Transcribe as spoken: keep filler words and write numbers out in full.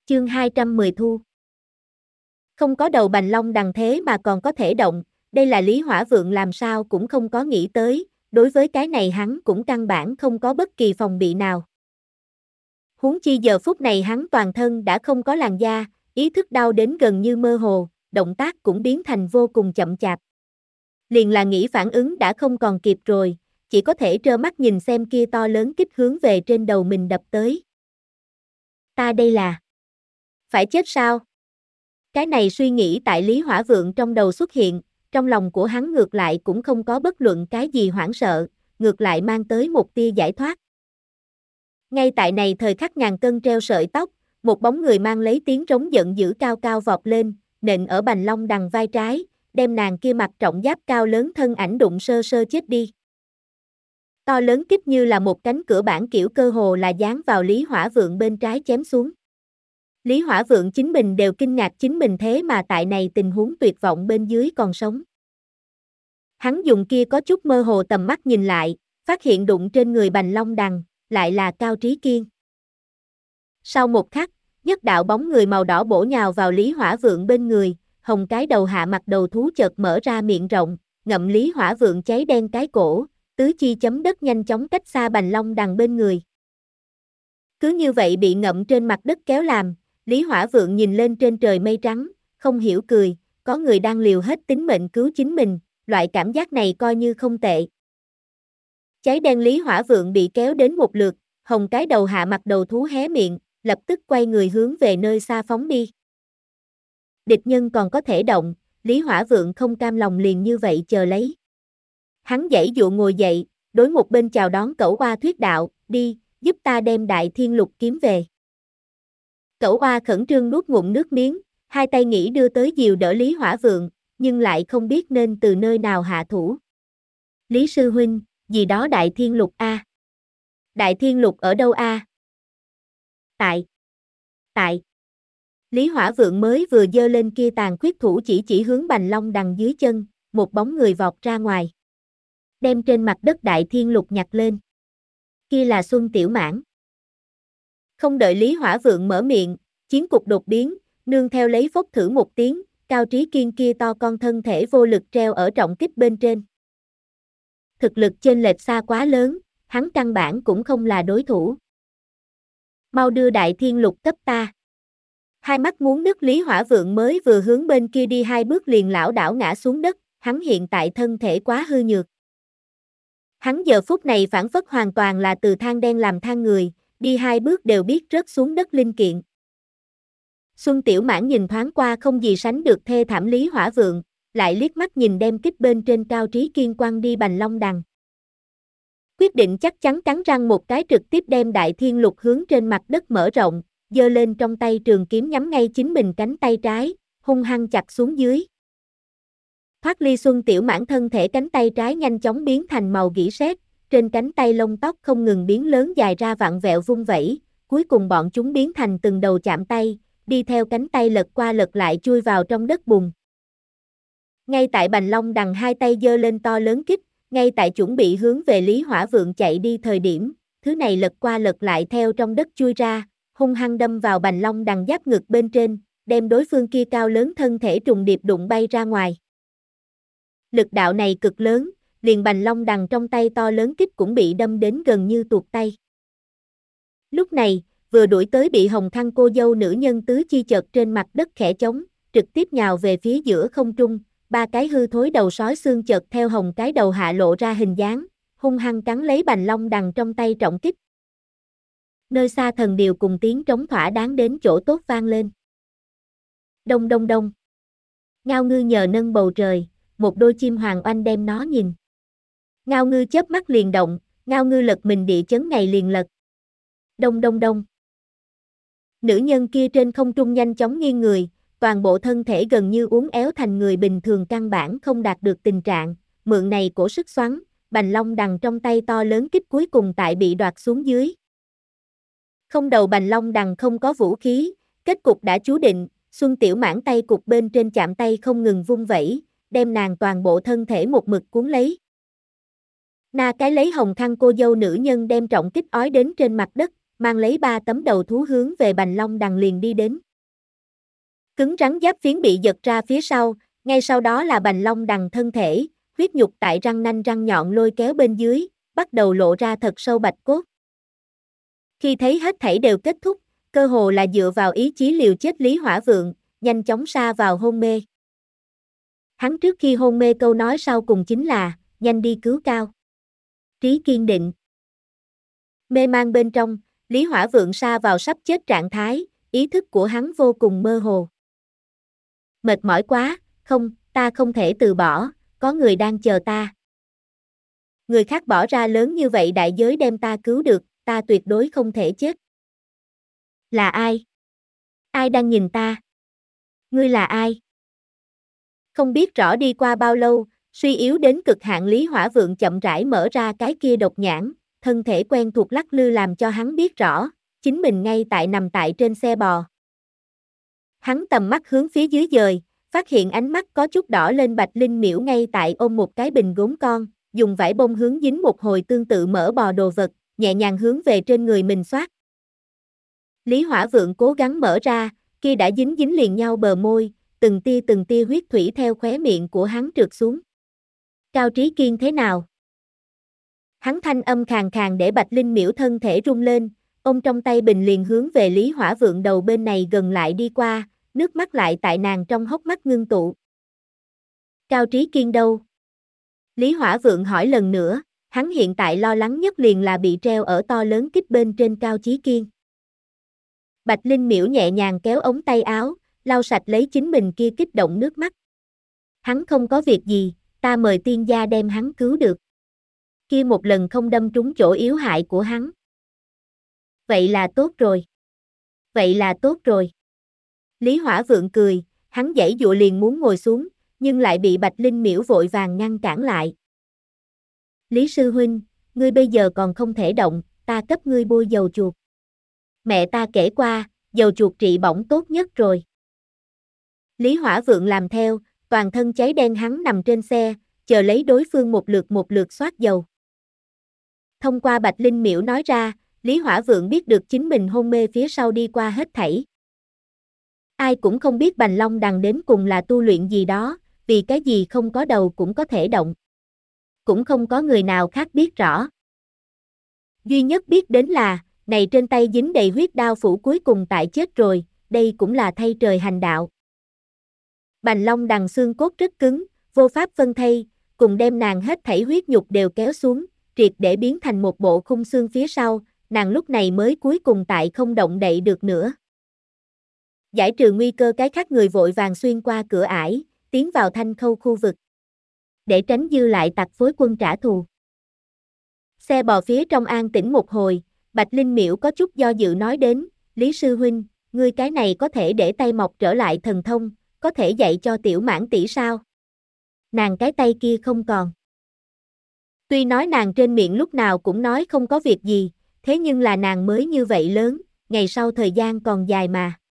Chương hai trăm mười thu. Không có đầu bành long đằng thế mà còn có thể động, đây là Lý Hỏa Vượng làm sao cũng không có nghĩ tới, đối với cái này hắn cũng căn bản không có bất kỳ phòng bị nào. Huống chi giờ phút này hắn toàn thân đã không có làn da, ý thức đau đến gần như mơ hồ, động tác cũng biến thành vô cùng chậm chạp. Liền là nghĩ phản ứng đã không còn kịp rồi, chỉ có thể trơ mắt nhìn xem kia to lớn kích hướng về trên đầu mình đập tới. Ta đây là phải chết sao? Cái này suy nghĩ tại Lý Hỏa Vượng trong đầu xuất hiện, trong lòng của hắn ngược lại cũng không có bất luận cái gì hoảng sợ, ngược lại mang tới một tia giải thoát. Ngay tại này thời khắc ngàn cân treo sợi tóc, một bóng người mang lấy tiếng trống giận dữ cao cao vọt lên, nện ở bành long đằng vai trái, đem nàng kia mặc trọng giáp cao lớn thân ảnh đụng sơ sơ chết đi. To lớn kích như là một cánh cửa bản kiểu cơ hồ là dán vào Lý Hỏa Vượng bên trái chém xuống. Lý Hỏa Vượng chính mình đều kinh ngạc chính mình thế mà tại này tình huống tuyệt vọng bên dưới còn sống. Hắn dùng kia có chút mơ hồ tầm mắt nhìn lại, phát hiện đụng trên người bành long đằng, lại là Cao Trí Kiên. Sau một khắc, nhất đạo bóng người màu đỏ bổ nhào vào Lý Hỏa Vượng bên người, hồng cái đầu hạ mặt đầu thú chợt mở ra miệng rộng, ngậm Lý Hỏa Vượng cháy đen cái cổ, tứ chi chấm đất nhanh chóng cách xa bành long đằng bên người. Cứ như vậy bị ngậm trên mặt đất kéo làm, Lý Hỏa Vượng nhìn lên trên trời mây trắng, không hiểu cười, có người đang liều hết tính mệnh cứu chính mình, loại cảm giác này coi như không tệ. Cháy đen Lý Hỏa Vượng bị kéo đến một lượt, hồng cái đầu hạ mặt đầu thú hé miệng, lập tức quay người hướng về nơi xa phóng đi. Địch nhân còn có thể động, Lý Hỏa Vượng không cam lòng liền như vậy chờ lấy. Hắn giãy dụa ngồi dậy, đối một bên chào đón Cẩu Oa thuyết đạo, đi, giúp ta đem Đại Thiên Lục kiếm về. Cẩu Oa khẩn trương nuốt ngụm nước miếng, hai tay nghĩ đưa tới dìu đỡ Lý Hỏa Vượng, nhưng lại không biết nên từ nơi nào hạ thủ. Lý sư huynh, gì đó Đại Thiên Lục a? Đại Thiên Lục ở đâu a? Tại. Tại. Lý Hỏa Vượng mới vừa giơ lên kia tàn khuyết thủ chỉ chỉ hướng bành long đằng dưới chân, một bóng người vọt ra ngoài. Đem trên mặt đất Đại Thiên Lục nhặt lên. Kia là Xuân Tiểu Mãn. Không đợi Lý Hỏa Vượng mở miệng, chiến cục đột biến, nương theo lấy phốc thử một tiếng, Cao Trí Kiên kia to con thân thể vô lực treo ở trọng kích bên trên. Thực lực chênh lệch xa quá lớn, hắn căn bản cũng không là đối thủ. Mau đưa Đại Thiên Lục cấp ta. Hai mắt muốn nứt Lý Hỏa Vượng mới vừa hướng bên kia đi hai bước liền lảo đảo ngã xuống đất, hắn hiện tại thân thể quá hư nhược. Hắn giờ phút này phản phất hoàn toàn là từ than đen làm than người, đi hai bước đều biết rớt xuống đất linh kiện. Xuân Tiểu Mãn nhìn thoáng qua không gì sánh được thê thảm Lý Hỏa Vượng, lại liếc mắt nhìn đem kích bên trên Cao Trí Kiên quăng đi bành long đằng. Quyết định chắc chắn cắn răng một cái trực tiếp đem Đại Thiên Lục hướng trên mặt đất mở rộng, giơ lên trong tay trường kiếm nhắm ngay chính mình cánh tay trái, hung hăng chặt xuống dưới. Thoát ly Xuân Tiểu Mãn thân thể cánh tay trái nhanh chóng biến thành màu gỉ sét, trên cánh tay lông tóc không ngừng biến lớn dài ra vặn vẹo vung vẩy, cuối cùng bọn chúng biến thành từng đầu chạm tay, đi theo cánh tay lật qua lật lại chui vào trong đất bùn. Ngay tại bành long đằng hai tay giơ lên to lớn kích, ngay tại chuẩn bị hướng về Lý Hỏa Vượng chạy đi thời điểm, thứ này lật qua lật lại theo trong đất chui ra, hung hăng đâm vào bành long đằng giáp ngực bên trên, đem đối phương kia cao lớn thân thể trùng điệp đụng bay ra ngoài. Lực đạo này cực lớn, liền bành long đằng trong tay to lớn kích cũng bị đâm đến gần như tuột tay. Lúc này, vừa đuổi tới bị hồng khăn cô dâu nữ nhân tứ chi chợt trên mặt đất khẽ trống, trực tiếp nhào về phía giữa không trung, ba cái hư thối đầu sói xương chợt theo hồng cái đầu hạ lộ ra hình dáng, hung hăng cắn lấy bành long đằng trong tay trọng kích. Nơi xa thần điều cùng tiếng trống thỏa đáng đến chỗ tốt vang lên. Đông đông đông. Ngao ngư nhờ nâng bầu trời, một đôi chim hoàng oanh đem nó nhìn. Ngao ngư chớp mắt liền động, ngao ngư lật mình địa chấn ngày liền lật. Đông đông đông. Nữ nhân kia trên không trung nhanh chóng nghiêng người, toàn bộ thân thể gần như uốn éo thành người bình thường căn bản không đạt được tình trạng, mượn này cổ sức xoắn, bành long đằng trong tay to lớn kích cuối cùng tại bị đoạt xuống dưới. Không đầu bành long đằng không có vũ khí, kết cục đã chú định, Xuân Tiểu Mãn tay cục bên trên chạm tay không ngừng vung vẩy, đem nàng toàn bộ thân thể một mực cuốn lấy. Na cái lấy hồng khăn cô dâu nữ nhân đem trọng kích ói đến trên mặt đất, mang lấy ba tấm đầu thú hướng về Bành Long Đằng liền đi đến. Cứng rắn giáp phiến bị giật ra phía sau, ngay sau đó là Bành Long Đằng thân thể, huyết nhục tại răng nanh răng nhọn lôi kéo bên dưới, bắt đầu lộ ra thật sâu bạch cốt. Khi thấy hết thảy đều kết thúc, cơ hồ là dựa vào ý chí liều chết Lý Hỏa Vượng, nhanh chóng sa vào hôn mê. Hắn trước khi hôn mê câu nói sau cùng chính là, nhanh đi cứu Cao Trí kiên định. Mê man bên trong, Lý Hỏa Vượng sa vào sắp chết trạng thái, ý thức của hắn vô cùng mơ hồ. Mệt mỏi quá, không, ta không thể từ bỏ, có người đang chờ ta. Người khác bỏ ra lớn như vậy đại giới đem ta cứu được, ta tuyệt đối không thể chết. Là ai? Ai đang nhìn ta? Ngươi là ai? Không biết rõ đi qua bao lâu, suy yếu đến cực hạn Lý Hỏa Vượng chậm rãi mở ra cái kia độc nhãn, thân thể quen thuộc lắc lư làm cho hắn biết rõ, chính mình ngay tại nằm tại trên xe bò. Hắn tầm mắt hướng phía dưới dời, phát hiện ánh mắt có chút đỏ lên Bạch Linh Miễu ngay tại ôm một cái bình gốm con, dùng vải bông hướng dính một hồi tương tự mỡ bò đồ vật, nhẹ nhàng hướng về trên người mình xoát. Lý Hỏa Vượng cố gắng mở ra, kia đã dính dính liền nhau bờ môi, từng tia từng tia huyết thủy theo khóe miệng của hắn trượt xuống. Cao Trí Kiên thế nào? Hắn thanh âm khàn khàn để Bạch Linh Miễu thân thể rung lên, ôm trong tay bình liền hướng về Lý Hỏa Vượng đầu bên này gần lại đi qua, nước mắt lại tại nàng trong hốc mắt ngưng tụ. Cao Trí Kiên đâu? Lý Hỏa Vượng hỏi lần nữa, hắn hiện tại lo lắng nhất liền là bị treo ở to lớn kích bên trên Cao Chí Kiên. Bạch Linh Miễu nhẹ nhàng kéo ống tay áo, lau sạch lấy chính mình kia kích động nước mắt. Hắn không có việc gì, ta mời tiên gia đem hắn cứu được. Kia một lần không đâm trúng chỗ yếu hại của hắn. Vậy là tốt rồi. Vậy là tốt rồi. Lý Hỏa Vượng cười, hắn giãy giụa liền muốn ngồi xuống, nhưng lại bị Bạch Linh Miễu vội vàng ngăn cản lại. Lý sư huynh, ngươi bây giờ còn không thể động, ta cấp ngươi bôi dầu chuột. Mẹ ta kể qua, dầu chuột trị bỏng tốt nhất rồi. Lý Hỏa Vượng làm theo, toàn thân cháy đen hắn nằm trên xe, chờ lấy đối phương một lượt một lượt xoát dầu. Thông qua Bạch Linh Miễu nói ra, Lý Hỏa Vượng biết được chính mình hôn mê phía sau đi qua hết thảy. Ai cũng không biết Bành Long Đằng đến cùng là tu luyện gì đó, vì cái gì không có đầu cũng có thể động. Cũng không có người nào khác biết rõ. Duy nhất biết đến là, này trên tay dính đầy huyết đao phủ cuối cùng tại chết rồi, đây cũng là thay trời hành đạo. Bành Long Đằng xương cốt rất cứng, vô pháp phân thây, cùng đem nàng hết thảy huyết nhục đều kéo xuống, triệt để biến thành một bộ khung xương phía sau, nàng lúc này mới cuối cùng tại không động đậy được nữa. Giải trừ nguy cơ cái khác người vội vàng xuyên qua cửa ải, tiến vào Thanh Khâu khu vực. Để tránh dư lại tặc phối quân trả thù. Xe bò phía trong an tĩnh một hồi, Bạch Linh Miễu có chút do dự nói đến, Lý sư huynh, ngươi cái này có thể để tay mọc trở lại thần thông, có thể dạy cho tiểu mãn tỷ sao? Nàng cái tay kia không còn. Tuy nói nàng trên miệng lúc nào cũng nói không có việc gì, thế nhưng là nàng mới như vậy lớn, ngày sau thời gian còn dài mà.